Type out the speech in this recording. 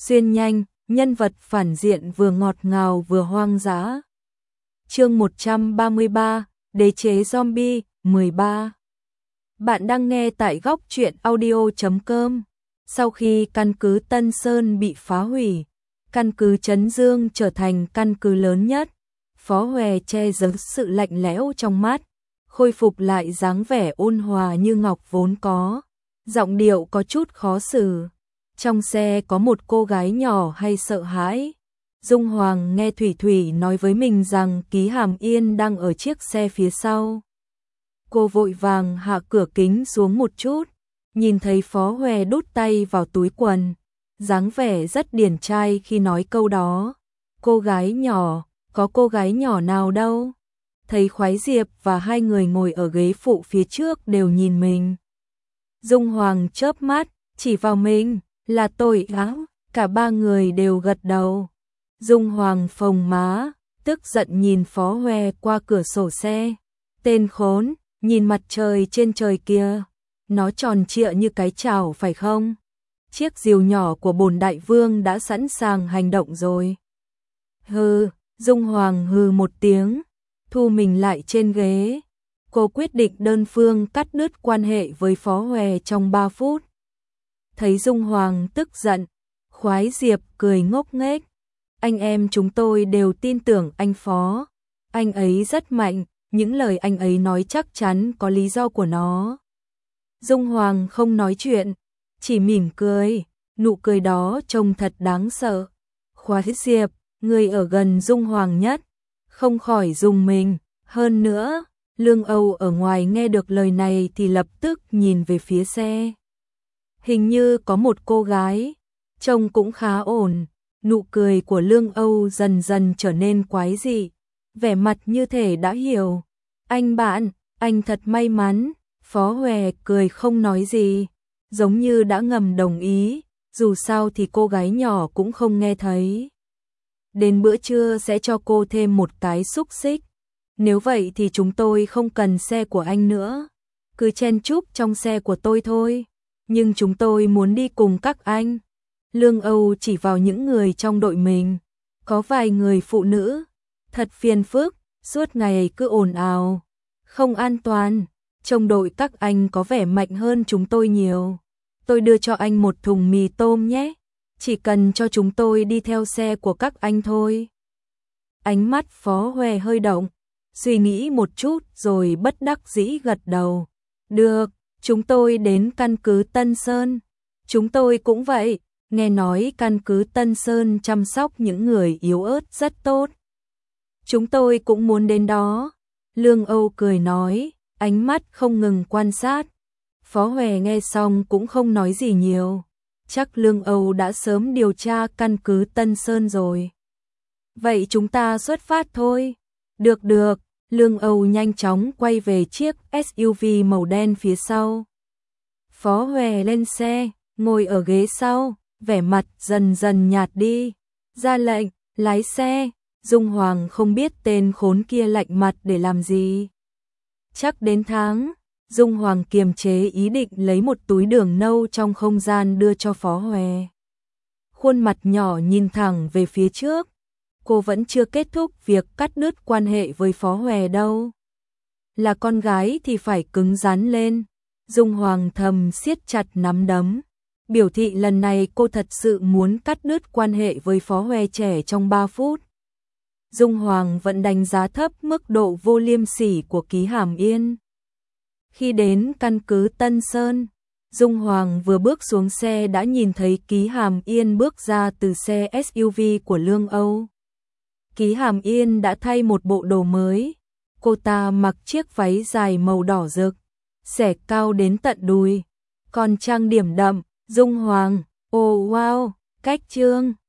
xuyên nhanh, nhân vật phản diện vừa ngọt ngào vừa hoang dã. Chương 133, Đế chế zombie 13. Bạn đang nghe tại góc truyện audio.com. Sau khi căn cứ Tân Sơn bị phá hủy, căn cứ Trấn Dương trở thành căn cứ lớn nhất, Phó Hòe che giấu sự lạnh lẽo trong mắt, khôi phục lại dáng vẻ ôn hòa như ngọc vốn có, giọng điệu có chút khó xử. Trong xe có một cô gái nhỏ hay sợ hãi. Dung Hoàng nghe Thủy Thủy nói với mình rằng Ký Hàm Yên đang ở chiếc xe phía sau. Cô vội vàng hạ cửa kính xuống một chút, nhìn thấy Phó Hòe đút tay vào túi quần, dáng vẻ rất điển trai khi nói câu đó. Cô gái nhỏ, có cô gái nhỏ nào đâu. Thấy Khoái Diệp và hai người ngồi ở ghế phụ phía trước đều nhìn mình. Dung Hoàng chớp mắt, chỉ vào mình, là tôi á, cả ba người đều gật đầu. Dung Hoàng phồng má, tức giận nhìn Phó Hòe qua cửa sổ xe. Tên khốn, nhìn mặt trời trên trời kia, nó tròn trịa như cái chảo phải không? Chiếc diều nhỏ của bổn đại vương đã sẵn sàng hành động rồi. Hừ, Dung Hoàng hừ một tiếng, thu mình lại trên ghế. Cô quyết định đơn phương cắt đứt quan hệ với Phó Hòe trong 3 phút. Thấy Dung Hoàng tức giận, Khoái Diệp cười ngốc nghếch. Anh em chúng tôi đều tin tưởng anh Phó. Anh ấy rất mạnh, những lời anh ấy nói chắc chắn có lý do của nó. Dung Hoàng không nói chuyện, chỉ mỉm cười, nụ cười đó trông thật đáng sợ. Khoái Diệp, người ở gần Dung Hoàng nhất, không khỏi rùng mình. Hơn nữa, Lương Âu ở ngoài nghe được lời này thì lập tức nhìn về phía xe. Hình như có một cô gái, trông cũng khá ổn. Nụ cười của Lương Âu dần dần trở nên quái dị, vẻ mặt như thể đã hiểu. Anh bạn, anh thật may mắn. Phó Hòe cười không nói gì, giống như đã ngầm đồng ý, dù sao thì cô gái nhỏ cũng không nghe thấy. Đến bữa trưa sẽ cho cô thêm một cái xúc xích. Nếu vậy thì chúng tôi không cần xe của anh nữa, cứ chen chúc trong xe của tôi thôi. Nhưng chúng tôi muốn đi cùng các anh. Lương Âu chỉ vào những người trong đội mình, có vài người phụ nữ, thật phiền phức, suốt ngày cứ ồn ào, không an toàn. Trong đội các anh có vẻ mạnh hơn chúng tôi nhiều. Tôi đưa cho anh một thùng mì tôm nhé, chỉ cần cho chúng tôi đi theo xe của các anh thôi. Ánh mắt Phó Hòe hơi động, suy nghĩ một chút rồi bất đắc dĩ gật đầu. Được, chúng tôi đến căn cứ Tân Sơn. Chúng tôi cũng vậy, nghe nói căn cứ Tân Sơn chăm sóc những người yếu ớt rất tốt. Chúng tôi cũng muốn đến đó. Lương Âu cười nói, ánh mắt không ngừng quan sát. Phó Hòe nghe xong cũng không nói gì nhiều. Chắc Lương Âu đã sớm điều tra căn cứ Tân Sơn rồi. Vậy chúng ta xuất phát thôi. Được được, Lương Âu nhanh chóng quay về chiếc SUV màu đen phía sau. Phó Hòe lên xe, ngồi ở ghế sau, vẻ mặt dần dần nhạt đi. Ra lệnh, lái xe. Dung Hoàng không biết tên khốn kia lạnh mặt để làm gì. Chắc đến tháng, Dung Hoàng kiềm chế ý định lấy một túi đường nâu trong không gian đưa cho Phó Hòe. Khuôn mặt nhỏ nhìn thẳng về phía trước. Cô vẫn chưa kết thúc việc cắt đứt quan hệ với Phó Hòe đâu. Là con gái thì phải cứng rắn lên. Dung Hoàng thầm siết chặt nắm đấm, biểu thị lần này cô thật sự muốn cắt đứt quan hệ với Phó Hòe trẻ trong 3 phút. Dung Hoàng vẫn đánh giá thấp mức độ vô liêm sỉ của Ký Hàm Yên. Khi đến căn cứ Tân Sơn, Dung Hoàng vừa bước xuống xe đã nhìn thấy Ký Hàm Yên bước ra từ xe SUV của Lương Âu. Ký Hàm Yên đã thay một bộ đồ mới. Cô ta mặc chiếc váy dài màu đỏ rực, xẻ cao đến tận đùi, còn trang điểm đậm. Dung Hoàng, oh wow, cách trương.